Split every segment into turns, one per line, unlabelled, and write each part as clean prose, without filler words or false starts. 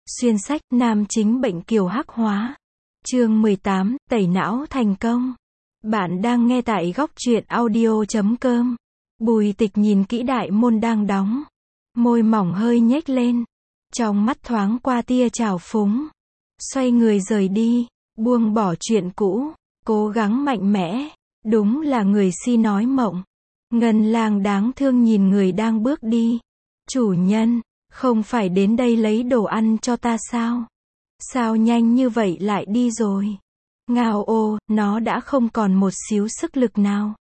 Xuyên sách, nam chính bệnh kiều hắc hóa. Chương 18, tẩy não thành công. Bạn đang nghe tại góc truyện audio.com. Bùi Tịch nhìn kỹ đại môn đang đóng. Môi mỏng hơi nhếch lên. Trong mắt thoáng qua tia trào phúng. Xoay người rời đi, buông bỏ chuyện cũ, cố gắng mạnh mẽ. Đúng là người si nói mộng. Ngân Lang đáng thương nhìn người đang bước đi. Chủ nhân, không phải đến đây lấy đồ ăn cho ta sao? Sao nhanh như vậy lại đi rồi? Ngao ô, nó đã không còn một xíu sức lực nào.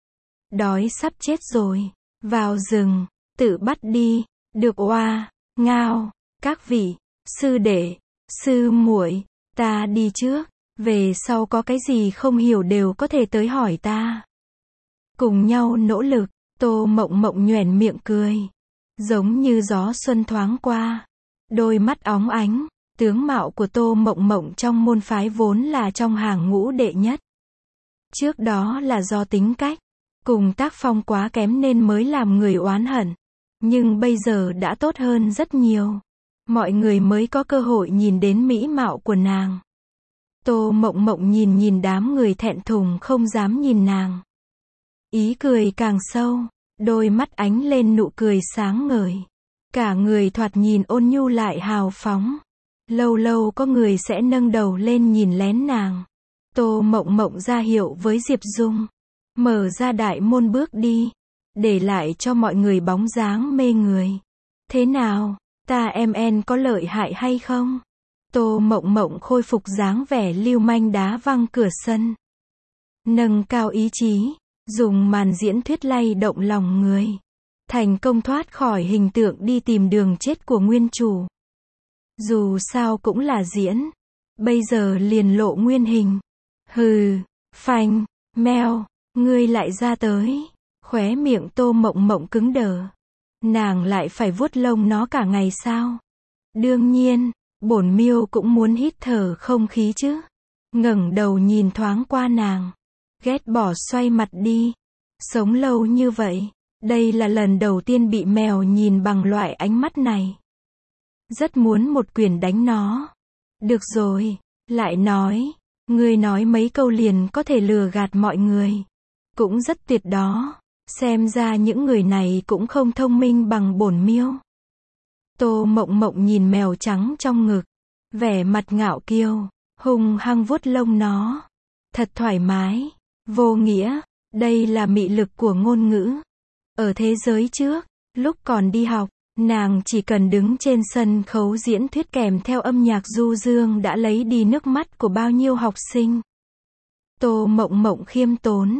Đói sắp chết rồi. Vào rừng, tự bắt đi. Được oa, ngao, các vị, sư đệ, sư muội, ta đi trước. Về sau có cái gì không hiểu đều có thể tới hỏi ta. Cùng nhau nỗ lực, Tô Mộng Mộng nhoẻn miệng cười. Giống như gió xuân thoáng qua. Đôi mắt óng ánh, tướng mạo của Tô Mộng Mộng trong môn phái vốn là trong hàng ngũ đệ nhất. Trước đó là do tính cách, cùng tác phong quá kém nên mới làm người oán hận. Nhưng bây giờ đã tốt hơn rất nhiều. Mọi người mới có cơ hội nhìn đến mỹ mạo của nàng. Tô Mộng Mộng nhìn đám người thẹn thùng không dám nhìn nàng. Ý cười càng sâu, đôi mắt ánh lên nụ cười sáng ngời. Cả người thoạt nhìn ôn nhu lại hào phóng. Lâu lâu có người sẽ nâng đầu lên nhìn lén nàng. Tô Mộng Mộng ra hiệu với Diệp Dung. Mở ra đại môn bước đi. Để lại cho mọi người bóng dáng mê người. Thế nào, ta em có lợi hại hay không? Tô Mộng Mộng khôi phục dáng vẻ lưu manh đá văng cửa sân. Nâng cao ý chí, dùng màn diễn thuyết lay động lòng người. Thành công thoát khỏi hình tượng đi tìm đường chết của nguyên chủ. Dù sao cũng là diễn. Bây giờ liền lộ nguyên hình. Hừ, phanh, meo, ngươi lại ra tới. Khóe miệng Tô Mộng Mộng cứng đờ. Nàng lại phải vuốt lông nó cả ngày sao? Đương nhiên, bổn miêu cũng muốn hít thở không khí chứ. Ngẩng đầu nhìn thoáng qua nàng. Ghét bỏ xoay mặt đi. Sống lâu như vậy, đây là lần đầu tiên bị mèo nhìn bằng loại ánh mắt này. Rất muốn một quyền đánh nó. Được rồi, lại nói, ngươi nói mấy câu liền có thể lừa gạt mọi người. Cũng rất tuyệt đó. Xem ra những người này cũng không thông minh bằng bổn miêu. Tô Mộng Mộng nhìn mèo trắng trong ngực. Vẻ mặt ngạo kiêu, hung hăng vuốt lông nó. Thật thoải mái, vô nghĩa, đây là mị lực của ngôn ngữ. Ở thế giới trước, lúc còn đi học, nàng chỉ cần đứng trên sân khấu diễn thuyết kèm theo âm nhạc du dương đã lấy đi nước mắt của bao nhiêu học sinh. Tô Mộng Mộng khiêm tốn.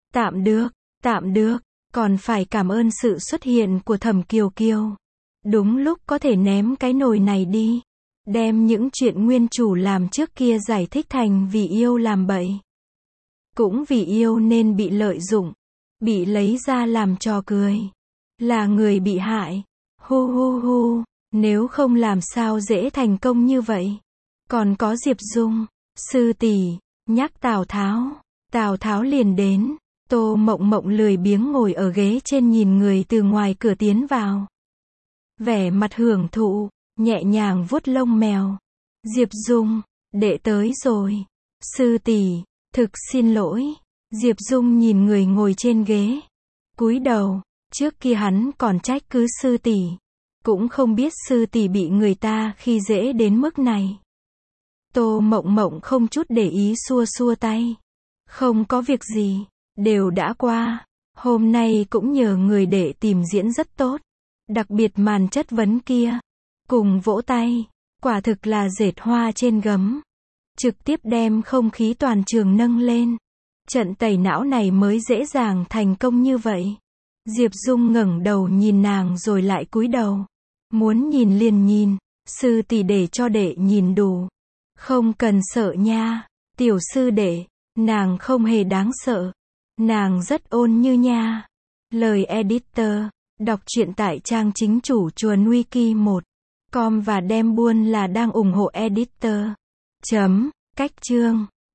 Tạm được, còn phải cảm ơn sự xuất hiện của Thẩm Kiều Kiều. Đúng lúc có thể ném cái nồi này đi. Đem những chuyện nguyên chủ làm trước kia giải thích thành vì yêu làm bậy. Cũng vì yêu nên bị lợi dụng. Bị lấy ra làm trò cười. Là người bị hại. Hu hu hu. Nếu không làm sao dễ thành công như vậy. Còn có Diệp Dung. Sư tỷ, nhắc Tào Tháo. Tào Tháo liền đến. Tô Mộng Mộng lười biếng ngồi ở ghế trên nhìn người từ ngoài cửa tiến vào. Vẻ mặt hưởng thụ, nhẹ nhàng vuốt lông mèo. Diệp Dung, đệ tới rồi. Sư tỷ, thực xin lỗi. Diệp Dung nhìn người ngồi trên ghế. Cúi đầu, trước kia hắn còn trách cứ sư tỷ. Cũng không biết sư tỷ bị người ta khi dễ đến mức này. Tô Mộng Mộng không chút để ý xua xua tay. Không có việc gì. Đều đã qua. Hôm nay cũng nhờ người để tìm diễn rất tốt. Đặc biệt màn chất vấn kia. Cùng vỗ tay. Quả thực là dệt hoa trên gấm. Trực tiếp đem không khí toàn trường nâng lên. Trận tẩy não này mới dễ dàng thành công như vậy. Diệp Dung ngẩng đầu nhìn nàng rồi lại cúi đầu. Muốn nhìn liền nhìn. Sư tỷ để cho đệ nhìn đủ. Không cần sợ nha. Tiểu sư đệ. Nàng không hề đáng sợ. Nàng rất ôn như nha. Lời editor. Đọc truyện tại trang chính chủ chuồn wiki 1.com và đem buôn là đang ủng hộ editor. Cách chương.